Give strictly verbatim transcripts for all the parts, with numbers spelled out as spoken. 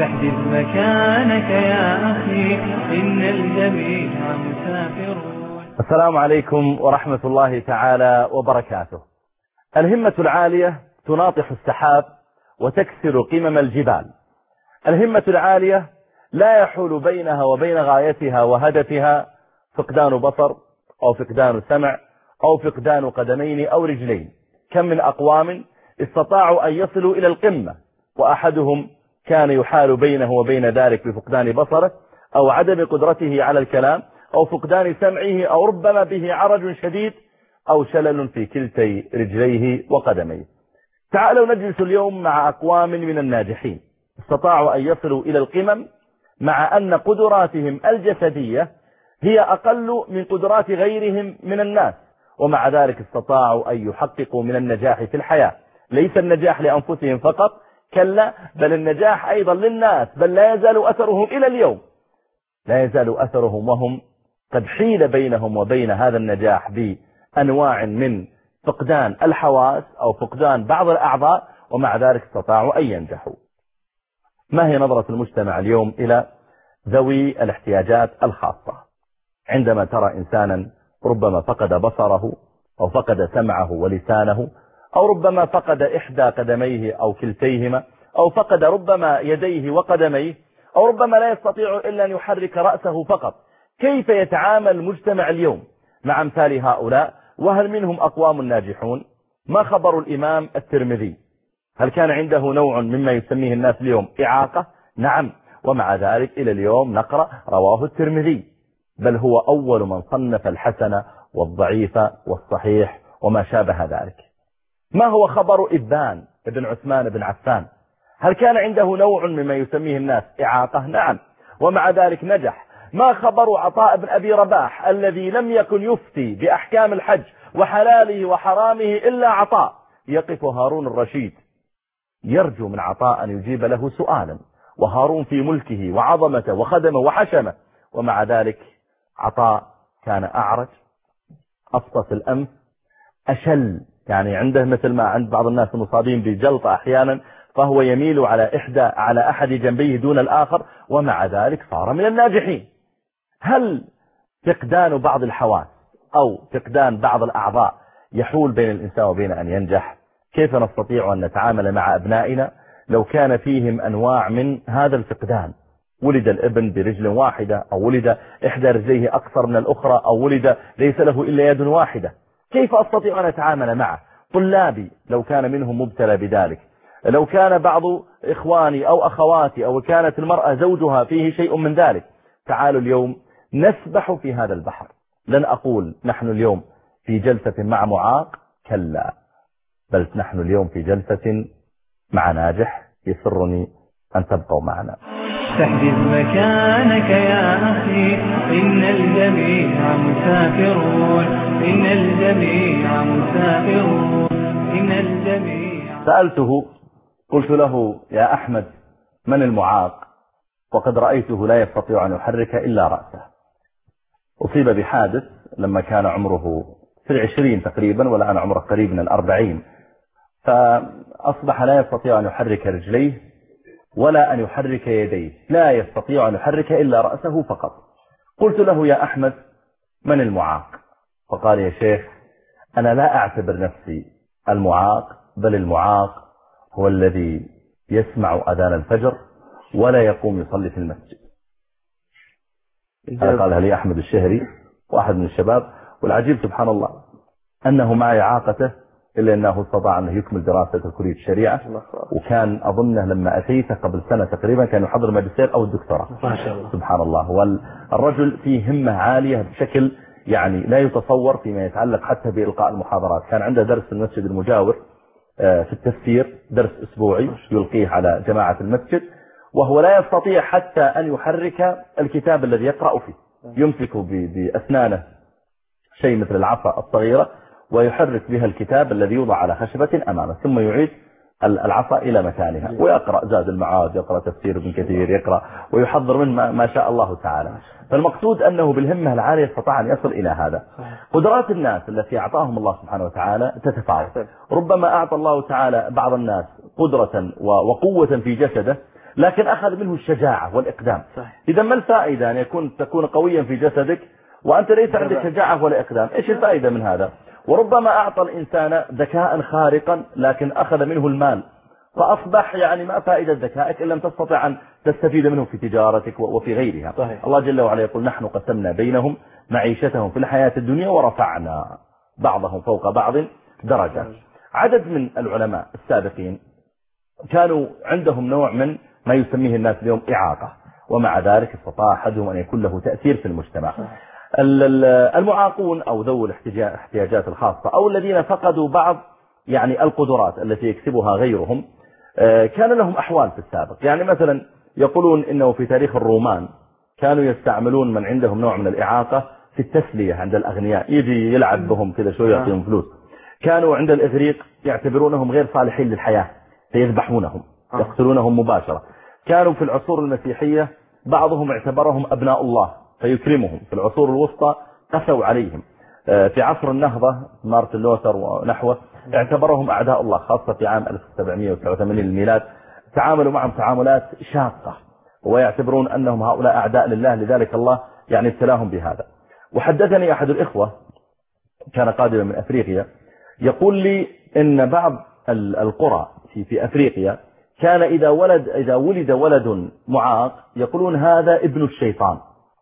احجز مكانك يا أخي إن الجميع مسافرون. السلام عليكم ورحمة الله تعالى وبركاته. الهمة العالية تناطح السحاب وتكسر قمم الجبال. الهمة العالية لا يحول بينها وبين غايتها وهدفها فقدان بصر أو فقدان سمع أو فقدان قدمين أو رجلين. كم من أقوام استطاعوا أن يصلوا إلى القمة، وأحدهم كان يحال بينه وبين ذلك بفقدان بصره أو عدم قدرته على الكلام أو فقدان سمعه أو ربما به عرج شديد أو شلل في كلتي رجليه وقدميه. تعالوا نجلس اليوم مع أقوام من الناجحين استطاعوا أن يصلوا إلى القمم مع أن قدراتهم الجسدية هي أقل من قدرات غيرهم من الناس، ومع ذلك استطاعوا أن يحققوا من النجاح في الحياة. ليس النجاح لأنفسهم فقط، كلا، بل النجاح أيضا للناس، بل لا يزال أثرهم إلى اليوم، لا يزال أثرهم وهم قد حيل بينهم وبين هذا النجاح بأنواع من فقدان الحواس أو فقدان بعض الأعضاء، ومع ذلك استطاعوا أن ينجحوا. ما هي نظرة المجتمع اليوم إلى ذوي الاحتياجات الخاصة؟ عندما ترى إنسانا ربما فقد بصره أو فقد سمعه ولسانه أو ربما فقد إحدى قدميه أو كلتيهما أو فقد ربما يديه وقدميه أو ربما لا يستطيع إلا أن يحرك رأسه فقط، كيف يتعامل المجتمع اليوم مع أمثال هؤلاء؟ وهل منهم أقوام ناجحون؟ ما خبر الإمام الترمذي؟ هل كان عنده نوع مما يسميه الناس اليوم إعاقة؟ نعم، ومع ذلك إلى اليوم نقرأ رواه الترمذي، بل هو أول من صنف الحسن والضعيف والصحيح وما شابه ذلك. ما هو خبر إبان ابن عثمان بن عفان؟ هل كان عنده نوع مما يسميه الناس إعاقة؟ نعم، ومع ذلك نجح. ما خبر عطاء بن أبي رباح الذي لم يكن يفتي بأحكام الحج وحلاله وحرامه إلا عطاء؟ يقف هارون الرشيد يرجو من عطاء أن يجيب له سؤالا، وهارون في ملكه وعظمته وخدمه وحشمه، ومع ذلك عطاء كان أعرج، أفطس الأنف، أشل، يعني عنده مثل ما عند بعض الناس المصابين بجلطة أحيانا فهو يميل على إحدى على أحد جنبيه دون الآخر، ومع ذلك صار من الناجحين. هل فقدان بعض الحواس أو فقدان بعض الأعضاء يحول بين الإنسان وبين أن ينجح؟ كيف نستطيع أن نتعامل مع أبنائنا لو كان فيهم أنواع من هذا الفقدان؟ ولد الابن برجل واحدة أو ولد إحدى رجليه أقصر من الأخرى أو ولد ليس له إلا يد واحدة، كيف أستطيع أن أتعامل معه؟ طلابي لو كان منهم مبتلى بذلك، لو كان بعض إخواني أو أخواتي أو كانت المرأة زوجها فيه شيء من ذلك. تعالوا اليوم نسبح في هذا البحر. لن أقول نحن اليوم في جلسة مع معاق، كلا، بل نحن اليوم في جلسة مع ناجح. يسرني أن تبقوا معنا. تحجز مكانك يا أخي إن الجميع مسافرون، إن الجميع مسافرون، إن الجميع. سألته قلت له يا أحمد من المعاق؟ وقد رأيته لا يستطيع أن يحرك إلا رأسه. أصيب بحادث لما كان عمره في العشرين تقريبا، والآن عمره قريب من الأربعين، فأصبح لا يستطيع أن يحرك رجليه ولا أن يحرك يديه، لا يستطيع أن يحرك إلا رأسه فقط. قلت له يا أحمد من المعاق؟ فقال يا شيخ أنا لا أعتبر نفسي المعاق، بل المعاق هو الذي يسمع أذان الفجر ولا يقوم يصلي في المسجد. هذا قالها لي أحمد الشهري واحد من الشباب، والعجيب سبحان الله أنه مع إعاقته إلا أنه استطاع أنه يكمل دراسة كلية الشريعة، وكان أظنه لما أتيته قبل سنة تقريبا كان يحضر الماجستير أو الدكتوراه. سبحان الله. والرجل فيه همة عالية بشكل يعني لا يتصور فيما يتعلق حتى بإلقاء المحاضرات. كان عنده درس في المسجد المجاور في التفسير، درس أسبوعي يلقيه على جماعة المسجد، وهو لا يستطيع حتى أن يحرك الكتاب الذي يقرأ فيه، يمسك بأسنانه شيء مثل العصا الصغيرة ويحرك بها الكتاب الذي يوضع على خشبة أمامه، ثم يعيد العصا إلى مكانها ويقرأ زاد المعاد، يقرأ تفسير ابن كثير، يقرأ ويحضر من ما شاء الله تعالى. فالمقصود أنه بالهمة العالية استطاع أن يصل إلى هذا. قدرات الناس التي أعطاهم الله سبحانه وتعالى تتفاوت. ربما أعطى الله تعالى بعض الناس قدرة وقوة في جسده لكن أخذ منه الشجاعة والإقدام. صحيح. إذا ما الفائدة أن يكون تكون قويا في جسدك وأنت ليس عندك شجاعة ولا إقدام؟ إيش الفائدة من هذا؟ وربما أعطى الإنسان ذكاء خارقا لكن أخذ منه المال، فأصبح يعني ما فائدة ذكائك إن لم تستطع أن تستفيد منه في تجارتك وفي غيرها. صحيح. الله جل وعلا يقول نحن قسمنا بينهم معيشتهم في الحياة الدنيا ورفعنا بعضهم فوق بعض درجات. عدد من العلماء السابقين كانوا عندهم نوع من ما يسميه الناس اليوم إعاقة، ومع ذلك استطاع أحدهم أن يكون له تأثير في المجتمع. المعاقون أو ذوي الاحتياجات الخاصة أو الذين فقدوا بعض يعني القدرات التي يكسبها غيرهم كان لهم أحوال في السابق. يعني مثلا يقولون إنه في تاريخ الرومان كانوا يستعملون من عندهم نوع من الإعاقة في التسلية عند الأغنياء، يجي يلعب بهم كذا شوية يعطيهم فلوس. كانوا عند الإغريق يعتبرونهم غير صالحين للحياة فيذبحونهم يقتلونهم مباشرة. كانوا في العصور المسيحية بعضهم اعتبرهم أبناء الله فيكرمهم. في العصور الوسطى قسوا عليهم. في عصر النهضة مارتن لوثر ونحوه اعتبرهم أعداء الله، خاصة في عام ألف وسبعمائة وتسعة وثمانين للميلاد تعاملوا معهم تعاملات شاقة ويعتبرون أنهم هؤلاء أعداء لله، لذلك الله يعني ابتلاهم بهذا. وحدثني أحد الإخوة كان قادما من أفريقيا يقول لي إن بعض القرى في في أفريقيا كان إذا ولد إذا ولد ولد معاق يقولون هذا ابن الشيطان،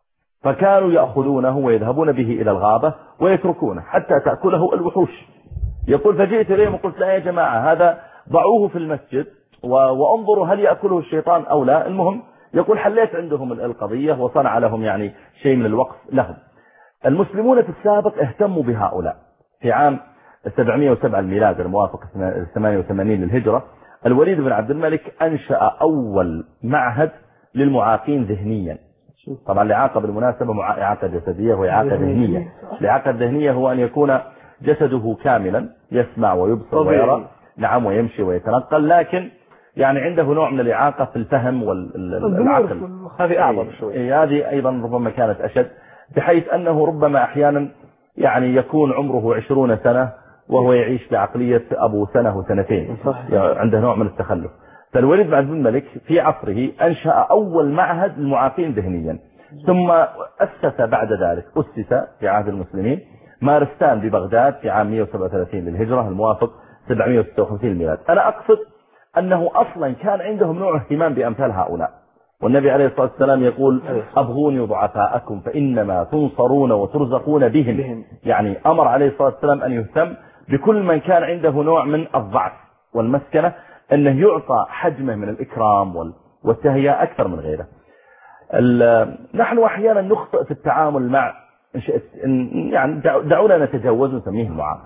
فكانوا يأخذونه ويذهبون به إلى الغابة ويتركونه حتى تأكله الوحوش. يقول فجئت إليهم وقلت لا يا جماعة هذا ضعوه في المسجد وانظروا هل يأكله الشيطان أو لا. المهم يقول حليت عندهم القضية وصنع لهم يعني شيء من الوقف لهم. المسلمون في السابق اهتموا بهؤلاء. في عام سبعمائة وسبعة الميلاد الموافق ثمانية وثمانين للهجرة الوليد بن عبد الملك أنشأ أول معهد للمعاقين ذهنيا. طبعا الإعاقة بالمناسبة إعاقة جسدية وإعاقة ذهنية. الإعاقة الذهنية هو أن يكون جسده كاملا يسمع ويبصر ويرى نعم ويمشي ويتنقل، لكن يعني عنده نوع من الإعاقة في الفهم والعقل. هذه أعظم شوي. هذه أيضا ربما كانت أشد، بحيث أنه ربما أحيانا يعني يكون عمره عشرون سنة وهو يعيش بعقلية أبو سنة وسنتين، يعني عنده نوع من التخلف. فالوليد بن عبد الملك في عصره أنشأ أول معهد للمعاقين ذهنيا، ثم أسس بعد ذلك أسس في عهد المسلمين مارستان ببغداد في عام مئة وسبعة وثلاثين للهجرة الموافق سبعمائة وستة وخمسين للميلاد. أنا أقصد أنه أصلا كان عندهم نوع اهتمام بأمثال هؤلاء، والنبي عليه الصلاة والسلام يقول أبغوني ضعفاءكم فإنما تنصرون وترزقون بهم. يعني أمر عليه الصلاة والسلام أن يهتم بكل من كان عنده نوع من الضعف والمسكنة، أنه يعطى حجمه من الإكرام والتهيئة أكثر من غيره. نحن أحيانا نخطئ في التعامل مع يعني دعونا نتجاوز ونسميه المعاق.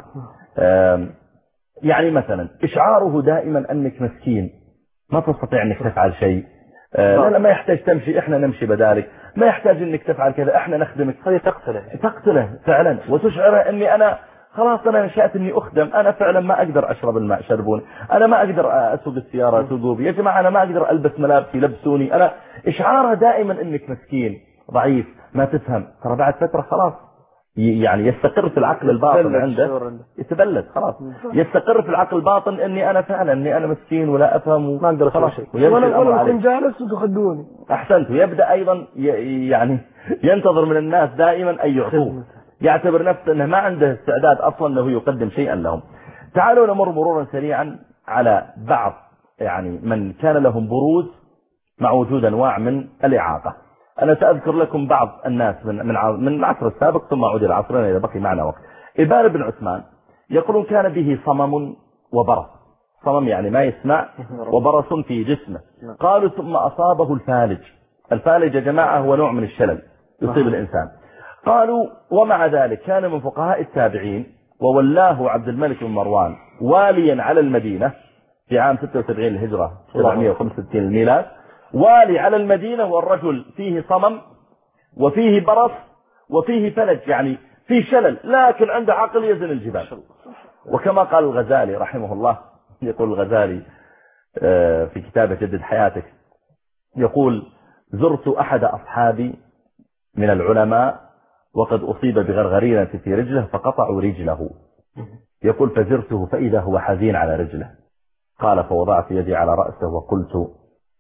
يعني مثلا إشعاره دائما أنك مسكين ما تستطيع أنك تفعل شيء، لا لا ما يحتاج تمشي إحنا نمشي بدالك، ما يحتاج أنك تفعل كذا إحنا نخدمك. هذه تقتله تقتله فعلا وتشعره أني أنا خلاص أنا نشأت أني أخدم، أنا فعلا ما أقدر أشرب الماء شربوني، أنا ما أقدر أسوق السيارة سوقوا بي، يا جماعة أنا ما أقدر ألبس ملابسي لبسوني. أنا إشعاره دائما أنك مسكين ضعيف ما تفهم. ترى بعد فترة خلاص يعني يستقر في العقل الباطن عنده، يتبلد خلاص يستقر في العقل الباطن أني أنا فعلا أني أنا مسكين ولا أفهم ما أقدر خلاص ولا ولا أكون جالس وتخدوني. أحسنت. ويبدأ أيضا يعني ينتظر من الناس دائما أن يعطوه، يعتبر نفسه أنه ما عنده استعداد أصلا أنه يقدم شيئا لهم. تعالوا نمر مرورا سريعا على بعض يعني من كان لهم بروز مع وجود أنواع من الإعاقة. أنا سأذكر لكم بعض الناس من من من العصر السابق ثم أعود إلى عصرنا إذا بقي معنا وقت. إبان بن عثمان يقولون كان به صمم وبرص. صمم يعني ما يسمع، وبرص في جسمه. قالوا ثم أصابه الفالج. الفالج يا جماعة هو نوع من الشلل يصيب الإنسان. قالوا ومع ذلك كان من فقهاء التابعين وولاه عبد الملك بن مروان واليا على المدينة في عام ستة وسبعين الهجرة سبعمائة وخمسة وستين الميلاد، والي على المدينة والرجل فيه صمم وفيه برص وفيه فلج يعني فيه شلل، لكن عنده عقل يزن الجبال. وكما قال الغزالي رحمه الله، يقول الغزالي في كتابه جدد حياتك، يقول زرت أحد أصحابي من العلماء وقد أصيب بغرغرينة في رجله فقطعوا رجله. يقول فزرته فإذا هو حزين على رجله. قال فوضعت يدي على رأسه وقلت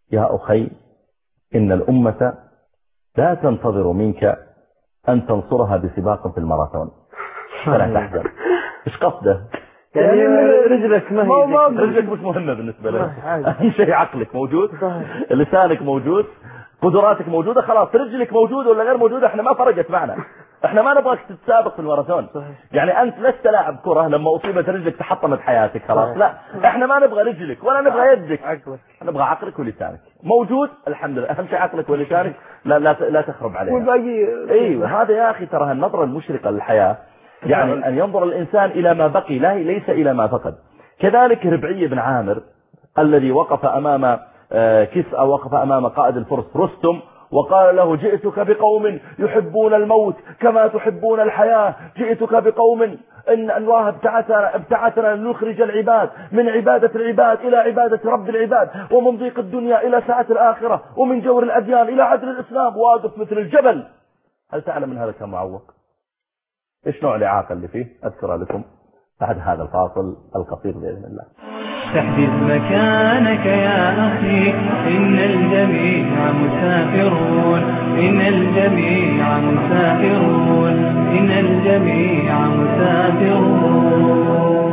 يا أخي إن الأمة لا تنتظر منك أن تنصرها بسباق في الماراثون فلا تحزن. إيش قصده؟ يعني رجلك ما هي رجلك مش مهمة بالنسبة لك، أهم شيء عقلك موجود، لسانك موجود، قدراتك موجودة، خلاص رجلك موجودة ولا غير موجودة احنا ما فرقت معنا، احنا ما نبغاك تتسابق في الماراثون. يعني انت لست لاعب كرة لما اصيبت رجلك تحطمت حياتك خلاص، لا احنا ما نبغى رجلك ولا نبغى يدك، نبغى عقلك ولسانك موجود الحمد لله، اهم شيء عقلك ولسانك لا لا لا تخرب عليها. والباقي ايوه هذا يا اخي ترى النظرة المشرقة للحياة، يعني ان ينظر الانسان الى ما بقي لا ليس الى ما فقد. كذلك ربعي بن عامر الذي وقف امام كسأ، وقف امام قائد الفرس رستم وقال له جئتك بقوم يحبون الموت كما تحبون الحياة، جئتك بقوم إن الله ابتعثنا, ابتعثنا لنخرج العباد من عبادة العباد إلى عبادة رب العباد، ومن ضيق الدنيا إلى سعة الآخرة، ومن جور الأديان إلى عدل الإسلام، واقف مثل الجبل. هل تعلم من هذا كم معوق؟ إيش نوع الإعاقة اللي فيه؟ أذكر لكم بعد هذا الفاصل القصير بإذن الله. تحدث مكانك يا أخي إن الجميع مسافرون، إن الجميع مسافرون، إن الجميع مسافرون.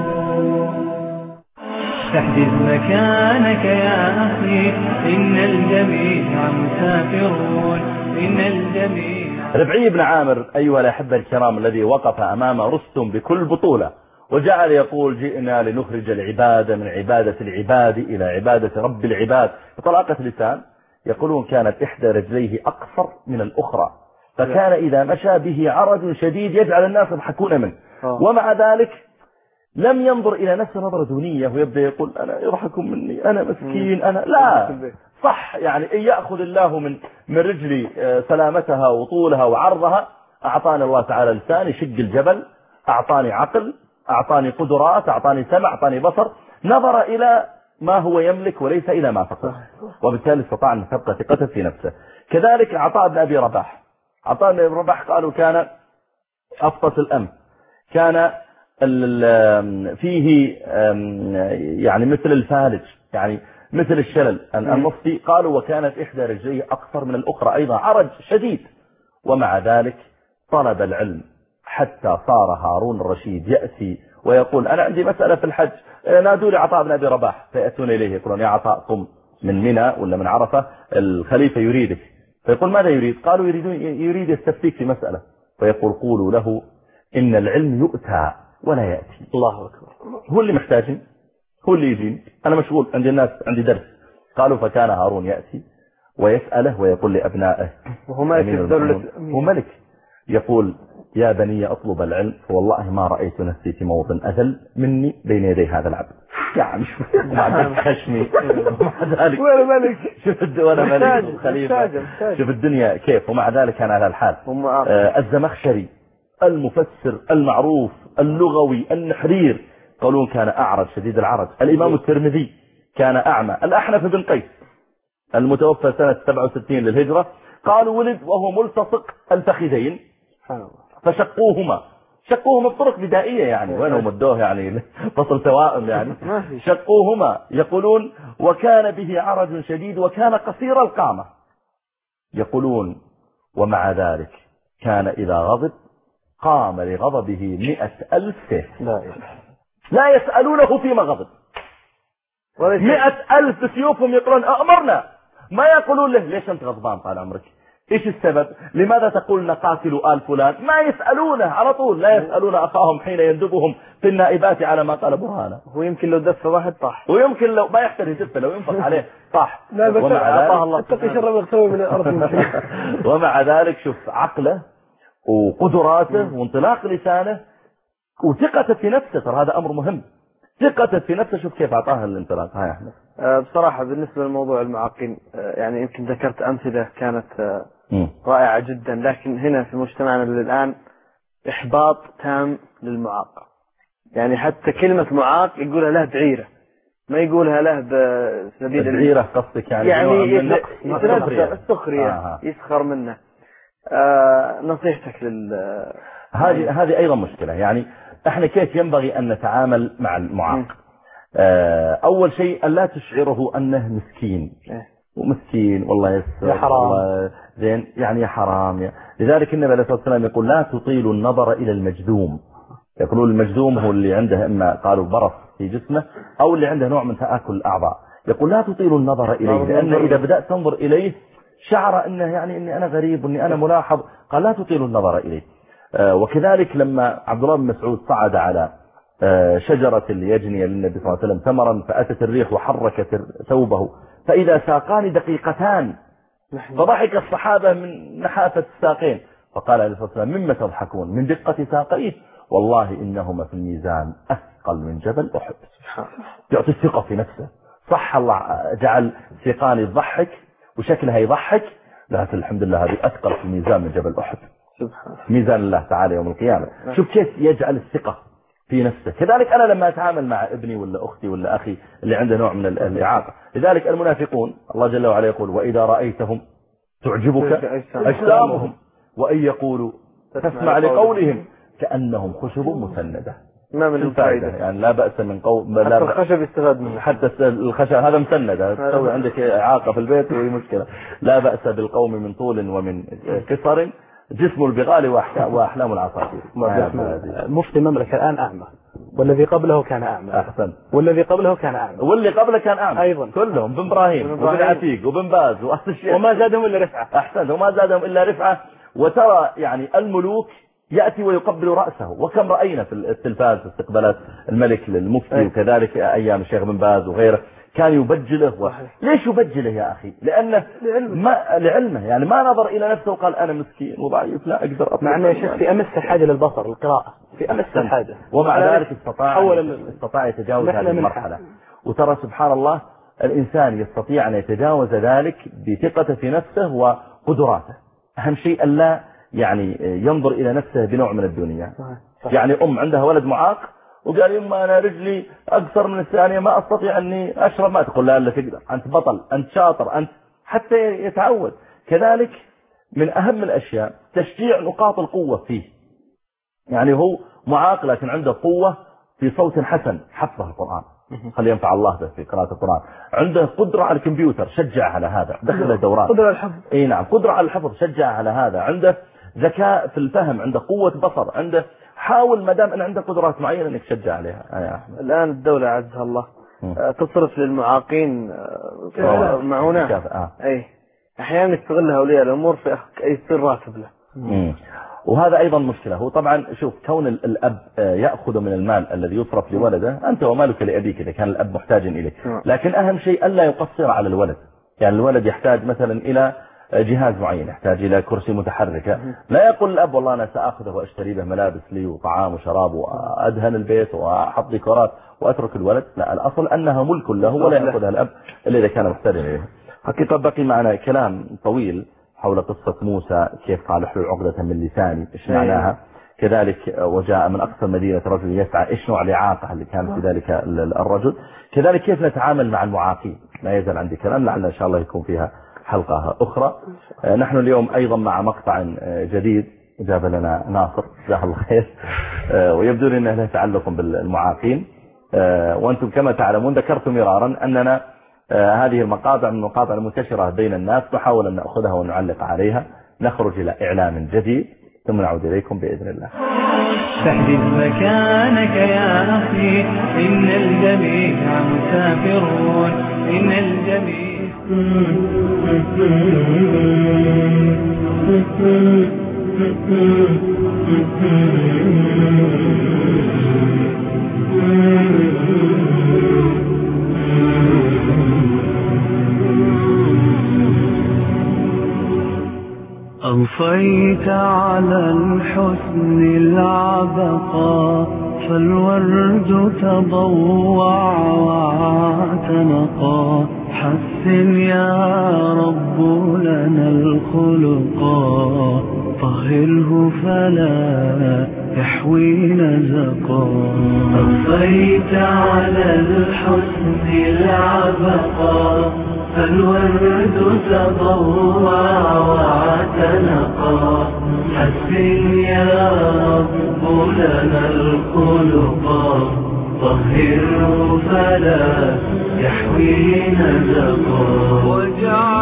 تحدث مكانك يا أخي إن الجميع مسافرون، إن الجميع. ربعي بن عامر أيها الأحبة الكرام الذي وقف أمام رستم بكل بطولة وجعل يقول جئنا لنخرج العباد من عبادة العباد إلى عبادة رب العباد بطلاقة لسان. يقولون كانت إحدى رجليه أقصر من الأخرى، فكان إذا مشى به عرج شديد يجعل الناس يضحكون منه، ومع ذلك لم ينظر إلى نفسه نظرة دونية ويبدأ يقول أنا يضحكون مني أنا مسكين أنا لا صح. يعني إن يأخذ الله من من رجلي سلامتها وطولها وعرضها، أعطاني الله تعالى لسان يشق الجبل، أعطاني عقل، أعطاني قدرات، أعطاني سمع، أعطاني بصر، نظر إلى ما هو يملك وليس إلى ما فقد، وبالتالي استطاع أن تبقى ثقته في نفسه. كذلك عطاء بن أبي رباح، عطاء بن أبي رباح قالوا كان أفطس الأنف، كان فيه يعني مثل الفالج، يعني مثل الشلل النصفي، قالوا وكانت إحدى رجليه أقصر من الأخرى أيضا، عرج شديد، ومع ذلك طلب العلم حتى صار هارون الرشيد يأتي ويقول أنا عندي مسألة في الحج، نادوا لي عطاء بن أبي رباح، فيأتون إليه يقولون يا عطاء قم من منى ولا من عرفة الخليفة يريدك، فيقول ماذا يريد؟ قالوا يريدون يريد يستفتيك في مسألة، فيقول قولوا له إن العلم يؤتى ولا يأتي. الله أكبر. هو اللي محتاجين، هو اللي يجين، أنا مشغول عندي الناس عندي درس. قالوا فكان هارون يأتي ويسأله ويقول لأبنائه وهو ملك الدولة، هو ملك، يقول يا بني أطلب العلم فوالله ما رأيت نفسي في موطن أذل مني بين يدي هذا العبد. يعني شوف ما خشني ومع ذلك ولا ملك، شوف ولا ملك خليفة، شوف الدنيا كيف، ومع ذلك كان على الحال. آه الزمخشري المفسر المعروف اللغوي النحرير قالون كان أعرج شديد العرج. الإمام الترمذي كان أعمى. الأحنف بن قيس المتوفى سنة سبعة وستين للهجرة قالوا ولد وهو ملتصق الفخذين فشقوهما، شقوهما بطرق بدائية، يعني وينهم ادوه يعني فصل توائم يعني شقوهما. يقولون وكان به عرج شديد وكان قصير القامة، يقولون ومع ذلك كان إذا غضب قام لغضبه مئة ألف سيف لا يسألونه فيما غضب، مئة ألف سيوفهم يقولون أمرنا، ما يقولون له ليش أنت غضبان طال عمرك، إيش السبب، لماذا تقول نقاتل آل فلان، ما يسألونه على طول، لا يسألون أخاهم حين يندبهم في النائبات على ما قال برهانه. هو يمكن لو دف واحد طاح، ويمكن لو ما يحتاج يدف، لو ينفق عليه طاح. لا بس أعطاه الله اتقي شر ما يغتوي من الأرض. ومع ذلك شوف عقله وقدراته وانطلاق لسانه وثقته في نفسه، ترى هذا أمر مهم، ثقته في نفسه. شوف كيف أعطاها الانطلاق. هاي أحمد. أه بصراحة بالنسبة للموضوع المعاقين، أه يعني يمكن ذكرت أمثلة كانت أه رائعة جدا، لكن هنا في مجتمعنا الآن إحباط تام للمعاق، يعني حتى كلمة معاق يقولها له بعيرة، ما يقولها له بسبيل بعيرة قصدك يعني يعني يتنزل السخرية آه. يسخر منه. أه نصيحتك لل هذه هذه أيضا مشكلة، يعني احنا كيف ينبغي أن نتعامل مع المعاق؟ أول شيء ألا تشعره أنه مسكين ومسكين والله يسر يا حرام زين يعني يا حرام يعني. لذلك النبي عليه الصلاة والسلام يقول لا تطيل النظر إلى المجذوم. يقولون المجذوم هو اللي عنده إما قالوا برص في جسمه أو اللي عنده نوع من تآكل الأعضاء. يقول لا تطيل النظر إليه لأن إذا بدأت تنظر إليه شعر أنه يعني أني أنا غريب وأني أنا ملاحظ. قال لا تطيل النظر إليه. آه وكذلك لما عبد الله بن مسعود صعد على آه شجرة يجني للنبي صلى الله عليه وسلم ثمرا فأتت الريح وحركت ثوبه فإذا ساقان دقيقتان فضحك الصحابة من نحافة الساقين فقال عليه الصلاة والسلام مما تضحكون من دقة ساقيه والله إنهما في الميزان أثقل من جبل أحد. يعطي الثقة في نفسه. صح الله جعل سيقان يضحك وشكلها يضحك لكن الحمد لله هذه أثقل في الميزان من جبل أحد. ميزان الله تعالى يوم القيامة. شوف كيف يجعل الثقة في نفسه. كذلك أنا لما أتعامل مع ابني ولا أختي ولا أخي اللي عنده نوع من الإعاقة. لذلك المنافقون الله جل وعلا يقول وإذا رأيتهم تعجبك أجسامهم وإن يقولوا تسمع لقولهم كأنهم خشب مسندة. ما من الفائدة يعني لا بأس من قول حتى الخشب يستفاد منه. حتى الخشب هذا مسند تسوي عندك إعاقة في البيت وهي مشكلة. لا بأس بالقوم من طول ومن قصر جسم البغال وأحلام العصافير. مفتي المملكة الآن أعمى والذي قبله كان أعمى. أحسن. والذي قبله كان أعمى واللي قبله كان أعمى أيضا كلهم بن إبراهيم وبن عتيق وبن باز وما زادهم إلا رفعة. أحسن. وما زادهم إلا رفعة. وترى يعني الملوك يأتي ويقبل رأسه وكم رأينا في التلفاز استقبالات الملك للمفتي وكذلك أيام الشيخ بن باز وغيره كان يبجله و... ليش يبجله يا أخي؟ لأنه ما لعلمه يعني ما نظر إلى نفسه وقال أنا مسكين وضعيف لا أقدر أطلع. مع أنه يا شيخ في أمس الحاجة للبصر القراءة في أمس الحاجة ومع ذلك استطاع استطاع يتجاوز هذه المرحلة. وترى سبحان الله الإنسان يستطيع أن يتجاوز ذلك بثقته في نفسه وقدراته. أهم شيء ألا يعني ينظر إلى نفسه بنوع من الدنيا. يعني أم عندها ولد معاق وقال يما أنا رجلي أقصر من الثانية ما أستطيع أني أشرب ما تقول لا لا تقدر أنت بطل أنت شاطر أنت حتى يتعود. كذلك من أهم الأشياء تشجيع نقاط القوة فيه. يعني هو معاق لكن عنده قوة في صوت حسن حفظه القرآن خلي ينفع الله به في قراءة القرآن. عنده قدرة على الكمبيوتر شجع على هذا دخله دورات. قدرة على الحفظ. اي نعم قدرة على الحفظ شجع على هذا. عنده ذكاء في الفهم عنده قوة بصر عنده حاول ما دام ان عنده قدرات معينة انك تشجع عليها. يا أحمد. الآن الدولة عزها الله م. تصرف للمعاقين معونة آه. اي احيانا يستغلها اولياء الامور في يصير راتب له. م. وهذا أيضا مشكلة. هو طبعا شوف كون الأب يأخذ من المال الذي يصرف لولده أنت ومالك لأبيك إذا كان الأب محتاج إليه. لكن أهم شيء ألا يقصر على الولد. يعني الولد يحتاج مثلا إلى جهاز معين يحتاج إلى كرسي متحركة لا يقول الأب والله أنا سأخذه وأشتري به ملابس لي وطعام وشراب وأدهن البيت وأحط ديكورات وأترك الولد. لا الأصل أنها ملك له ولا يأخذها الأب إلا إذا كان محتاج إليه. حقيقة بقي معنا كلام طويل حول قصة موسى كيف قال احلل عقدة من لساني إيش معناها. كذلك وجاء من أقصى مدينة رجل يسعى إيش نوع الإعاقة اللي كان في ذلك الرجل. كذلك كيف نتعامل مع المعاقين. لا يزال عندي كلام لعل إن شاء الله يكون فيها حلقة أخرى. نحن اليوم أيضا مع مقطع جديد جاب لنا ناصر جزاه الله خير ويبدو لي أنه له تعلق بالمعاقين. وأنتم كما تعلمون ذكرت مرارا أننا هذه المقاطع من المقاطع المنتشرة بين الناس نحاول أن نأخذها ونعلق عليها. نخرج إلى إعلام جديد ثم نعود إليكم بإذن الله. فاحجز مكانك يا أخي إن الجميع مسافرون إن الجميع أضفيت على الحسن العبقى فالورد تضوع واعتنقا حسن يا رب لنا الخلقا طهره فلا يحوي نزقا. أضفيت على الحسن العبقى فالورد تضوع واعتنقا حسن يا رب لنا الخلقا طهره فلا يحوي نزقا.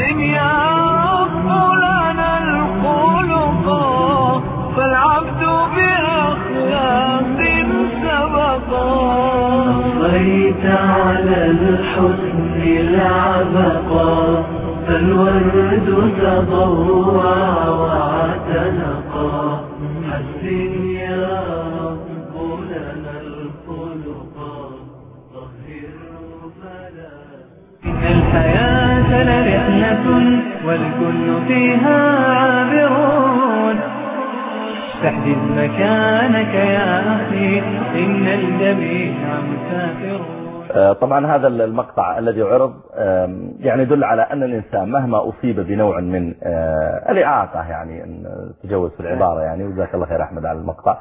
حسن يا رب لنا الخلقا فالعبد بأخلاق سبقا أطليت على الحسن العبقا فالورد تضوع واعتنقا حسن يا رب لنا الخلقا طهره فلا إن الحياة لرحلة والكل فيها عابرون فاحجز مكانك يا أخي إن الجميع مسافرون. طبعا هذا المقطع الذي عرض يعني يدل على أن الإنسان مهما أصيب بنوع من الإعاقة يعني أن تجوز في العبارة يعني وجزاك الله خير أحمد على المقطع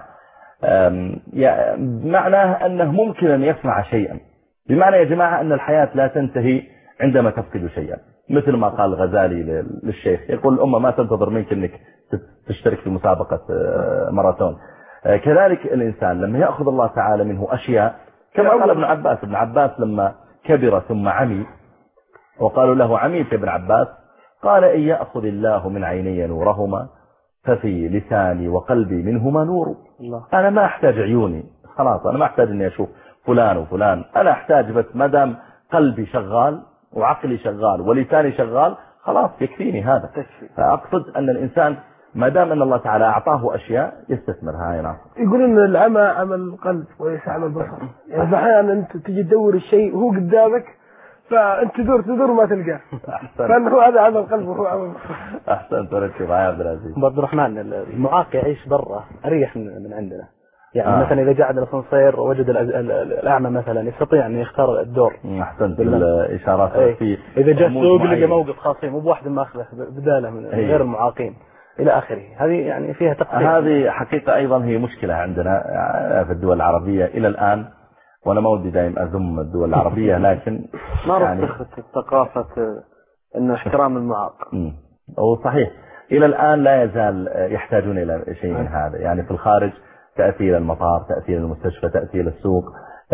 معناه أنه ممكن أن يسمع شيئا بمعنى يا جماعة أن الحياة لا تنتهي عندما تفقد شيئا مثل ما قال الغزالي للشيخ يقول الأمة ما تنتظر منك أنك تشترك في مسابقة ماراثون كذلك الإنسان لما يأخذ الله تعالى منه أشياء كما قال ابن عباس ابن عباس لما كبر ثم عمي وقالوا له عميت يا ابن عباس قال إن يأخذ الله من عيني نورهما ففي لساني وقلبي منهما نور الله. أنا ما أحتاج عيوني خلاص أنا ما أحتاج أني أشوف فلان وفلان أنا أحتاج بس مدام قلبي شغال وعقلي شغال ولساني شغال خلاص يكفيني هذا. فأقصد أن الإنسان ما دام أن الله تعالى أعطاه أشياء يستثمرها. نعم. يقول إن العمى عمل القلب وليس عمل البصر. يعني أحيانا أنت تجي تدور الشيء وهو قدامك فأنت تدور تدور ما تلقاه. فأنه هذا عمل القلب وهو عمل البصر. أحسنت ركب يا عبد العزيز. عبد الرحمن المعاق يعيش برا أريح من عندنا. يعني آه. مثلا إذا جاء عند الأسانسير وجد الأعمى مثلا يستطيع أن يختار الدور. أحسنت بالإشارات ايه. في إذا جاء السوق لقى موقف خاص مو بواحد ماخذه بداله من ايه. غير المعاقين إلى آخره. هذه يعني فيها تقصير. هذه حقيقة أيضا هي مشكلة عندنا في الدول العربية إلى الآن وأنا ما ودي دائما أذم الدول العربية لكن ما يعني رسخت ثقافة إنه احترام المعاق. هو صحيح إلى الآن لا يزال يحتاجون إلى شيء من هذا يعني في الخارج تأتي إلى المطار تأتي إلى المستشفى تأتي إلى السوق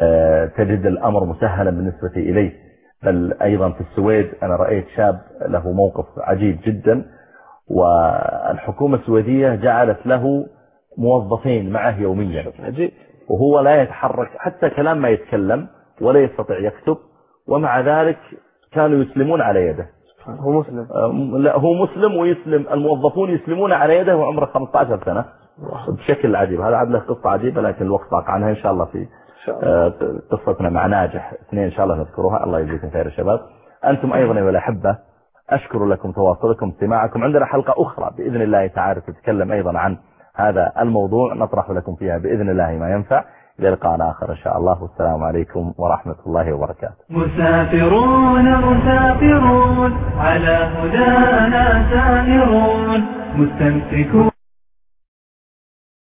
تجد الأمر مسهلا بالنسبة إليه. بل أيضا في السويد أنا رأيت شاب له موقف عجيب جدا والحكومة السويدية جعلت له موظفين معه يوميا وهو لا يتحرك حتى كلام ما يتكلم ولا يستطيع يكتب ومع ذلك كانوا يسلمون على يده. هو مسلم؟ لا هو مسلم ويسلم الموظفون يسلمون على يده وعمره خمسة عشر سنة بشكل عجيب. هذا عاد له قصة عجيبة لكن الوقت ضاق عنها إن شاء الله في قصتنا مع ناجح اثنين إن شاء الله نذكرها. الله يجزيكم خير الشباب. أنتم أيضا يا الأحبة أشكر لكم تواصلكم استماعكم. عندنا حلقة أخرى بإذن الله تعالى تتكلم أيضا عن هذا الموضوع نطرح لكم فيها بإذن الله ما ينفع. إلى لقاء آخر إن شاء الله والسلام عليكم ورحمة الله وبركاته. مسافرون مسافرون على هدانا سائرون مستمسكون